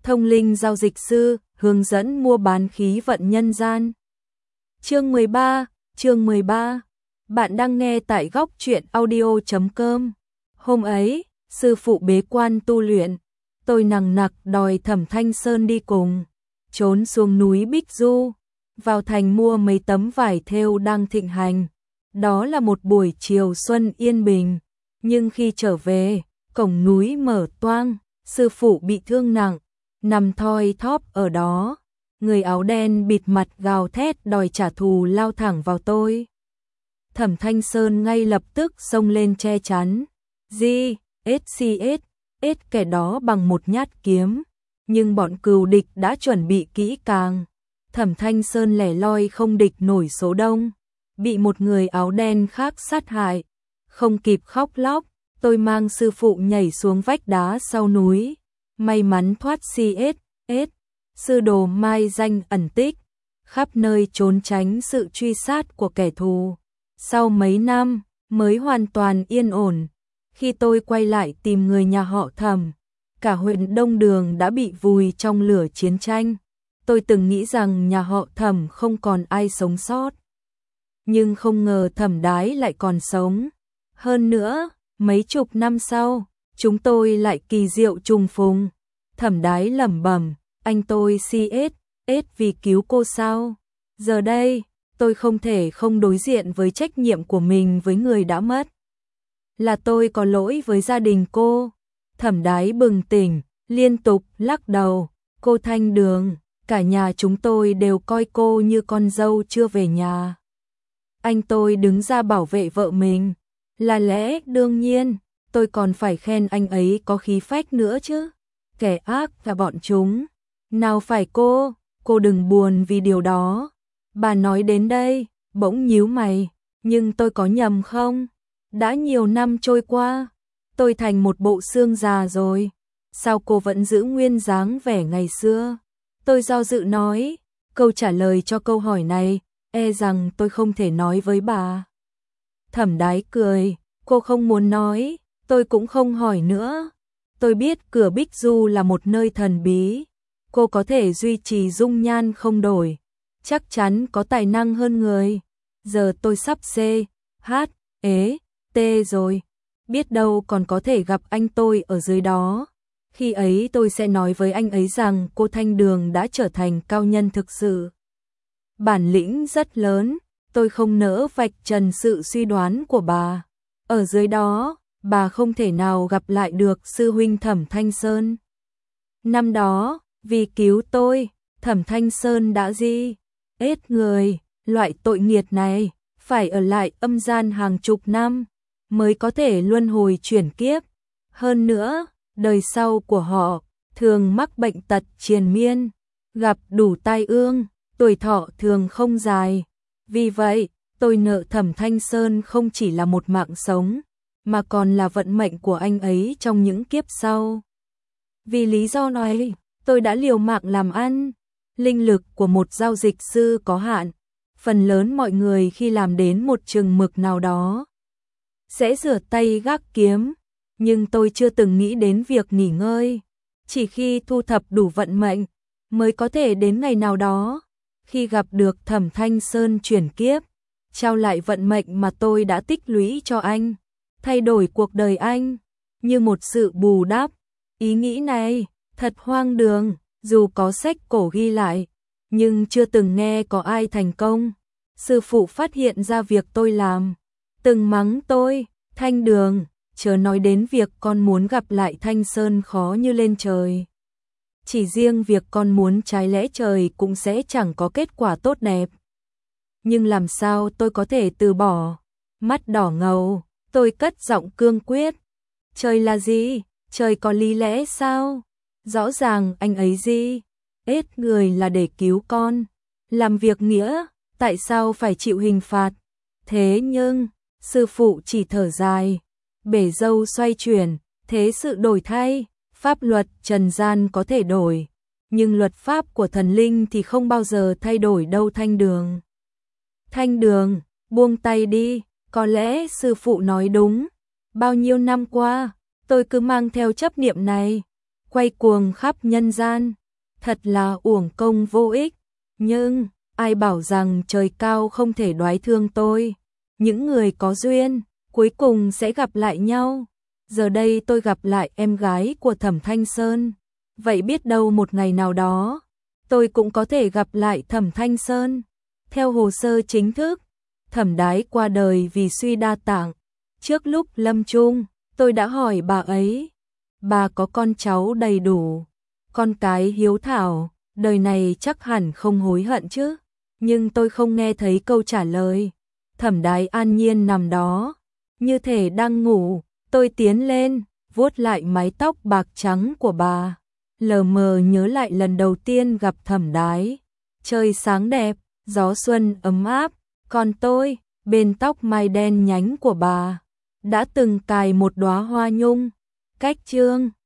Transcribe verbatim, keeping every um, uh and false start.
Thông linh giao dịch sư, hướng dẫn mua bán khí vận nhân gian. Chương mười ba, chương mười ba. Bạn đang nghe tại góc truyện audio chấm com. Hôm ấy, sư phụ bế quan tu luyện, tôi nằng nặc đòi Thẩm Thanh Sơn đi cùng, trốn xuống núi Bích Du, vào thành mua mấy tấm vải thêu đang thịnh hành. Đó là một buổi chiều xuân yên bình, nhưng khi trở về, cổng núi mở toang, sư phụ bị thương nặng, nằm thoi thóp ở đó. Người áo đen bịt mặt gào thét đòi trả thù lao thẳng vào tôi. Thẩm Thanh Sơn ngay lập tức xông lên che chắn. Di, ét xê ét, ét kẻ đó bằng một nhát kiếm. Nhưng bọn cừu địch đã chuẩn bị kỹ càng. Thẩm Thanh Sơn lẻ loi không địch nổi số đông. Bị một người áo đen khác sát hại. Không kịp khóc lóc, tôi mang sư phụ nhảy xuống vách đá sau núi. May mắn thoát xê ét ét. Sư đồ mai danh ẩn tích, khắp nơi trốn tránh sự truy sát của kẻ thù. Sau mấy năm, mới hoàn toàn yên ổn. Khi tôi quay lại tìm người nhà họ Thẩm, cả huyện Đông Đường đã bị vùi trong lửa chiến tranh. Tôi từng nghĩ rằng nhà họ Thẩm không còn ai sống sót. Nhưng không ngờ Thẩm Đái lại còn sống. Hơn nữa, mấy chục năm sau, chúng tôi lại kỳ diệu trùng phùng. Thẩm Đái lẩm bẩm, anh tôi xê ét ét vì cứu cô sao? Giờ đây, tôi không thể không đối diện với trách nhiệm của mình với người đã mất. Là tôi có lỗi với gia đình cô. Thẩm Đái bừng tỉnh, liên tục lắc đầu. Cô Thanh Đường, cả nhà chúng tôi đều coi cô như con dâu chưa về nhà. Anh tôi đứng ra bảo vệ vợ mình. Là lẽ đương nhiên, tôi còn phải khen anh ấy có khí phách nữa chứ. Kẻ ác là bọn chúng. Nào phải cô, cô đừng buồn vì điều đó. Bà nói đến đây, bỗng nhíu mày, nhưng tôi có nhầm không? Đã nhiều năm trôi qua, tôi thành một bộ xương già rồi. Sao cô vẫn giữ nguyên dáng vẻ ngày xưa? Tôi do dự nói, câu trả lời cho câu hỏi này, e rằng tôi không thể nói với bà. Thẩm Đái cười, cô không muốn nói, tôi cũng không hỏi nữa. Tôi biết cửa Bích Du là một nơi thần bí. Cô có thể duy trì dung nhan không đổi, chắc chắn có tài năng hơn người. Giờ tôi sắp C, H, ế, T rồi, biết đâu còn có thể gặp anh tôi ở dưới đó. Khi ấy tôi sẽ nói với anh ấy rằng cô Thanh Đường đã trở thành cao nhân thực sự. Bản lĩnh rất lớn, tôi không nỡ vạch trần sự suy đoán của bà. Ở dưới đó, bà không thể nào gặp lại được sư huynh Thẩm Thanh Sơn. Năm đó, vì cứu tôi, Thẩm Thanh Sơn đã di ết người, loại tội nghiệt này, phải ở lại âm gian hàng chục năm, mới có thể luân hồi chuyển kiếp. Hơn nữa, đời sau của họ, thường mắc bệnh tật triền miên, gặp đủ tai ương, tuổi thọ thường không dài. Vì vậy, tôi nợ Thẩm Thanh Sơn không chỉ là một mạng sống, mà còn là vận mệnh của anh ấy trong những kiếp sau. Vì lý do này, tôi đã liều mạng làm ăn. Linh lực của một giao dịch sư có hạn. Phần lớn mọi người khi làm đến một chừng mực nào đó sẽ rửa tay gác kiếm. Nhưng tôi chưa từng nghĩ đến việc nghỉ ngơi. Chỉ khi thu thập đủ vận mệnh mới có thể đến ngày nào đó, khi gặp được Thẩm Thanh Sơn chuyển kiếp, trao lại vận mệnh mà tôi đã tích lũy cho anh, thay đổi cuộc đời anh, như một sự bù đắp. Ý nghĩ này thật hoang đường, dù có sách cổ ghi lại, nhưng chưa từng nghe có ai thành công. Sư phụ phát hiện ra việc tôi làm, từng mắng tôi, Thanh Đường, chớ nói đến việc con muốn gặp lại Thanh Sơn khó như lên trời. Chỉ riêng việc con muốn trái lẽ trời cũng sẽ chẳng có kết quả tốt đẹp. Nhưng làm sao tôi có thể từ bỏ? Mắt đỏ ngầu, tôi cất giọng cương quyết. Trời là gì? Trời có lý lẽ sao? Rõ ràng anh ấy gì? Ết người là để cứu con. Làm việc nghĩa, tại sao phải chịu hình phạt? Thế nhưng, sư phụ chỉ thở dài. Bể dâu xoay chuyển, thế sự đổi thay. Pháp luật trần gian có thể đổi, nhưng luật pháp của thần linh thì không bao giờ thay đổi đâu Thanh Đường. Thanh Đường, buông tay đi, có lẽ sư phụ nói đúng. Bao nhiêu năm qua, tôi cứ mang theo chấp niệm này. quay cuồng khắp nhân gian, thật là uổng công vô ích. Nhưng, ai bảo rằng trời cao không thể đoái thương tôi. Những người có duyên, cuối cùng sẽ gặp lại nhau. Giờ đây tôi gặp lại em gái của Thẩm Thanh Sơn. Vậy biết đâu một ngày nào đó, tôi cũng có thể gặp lại Thẩm Thanh Sơn. Theo hồ sơ chính thức, Thẩm Đái qua đời vì suy đa tạng. Trước lúc lâm chung, tôi đã hỏi bà ấy, bà có con cháu đầy đủ, con cái hiếu thảo, đời này chắc hẳn không hối hận chứ. Nhưng tôi không nghe thấy câu trả lời. Thẩm Đái an nhiên nằm đó, như thể đang ngủ. Tôi tiến lên, vuốt lại mái tóc bạc trắng của bà. Lờ mờ nhớ lại lần đầu tiên gặp Thẩm Đái. Trời sáng đẹp, gió xuân ấm áp, còn tôi, bên tóc mai đen nhánh của bà, đã từng cài một đóa hoa nhung. Cách chương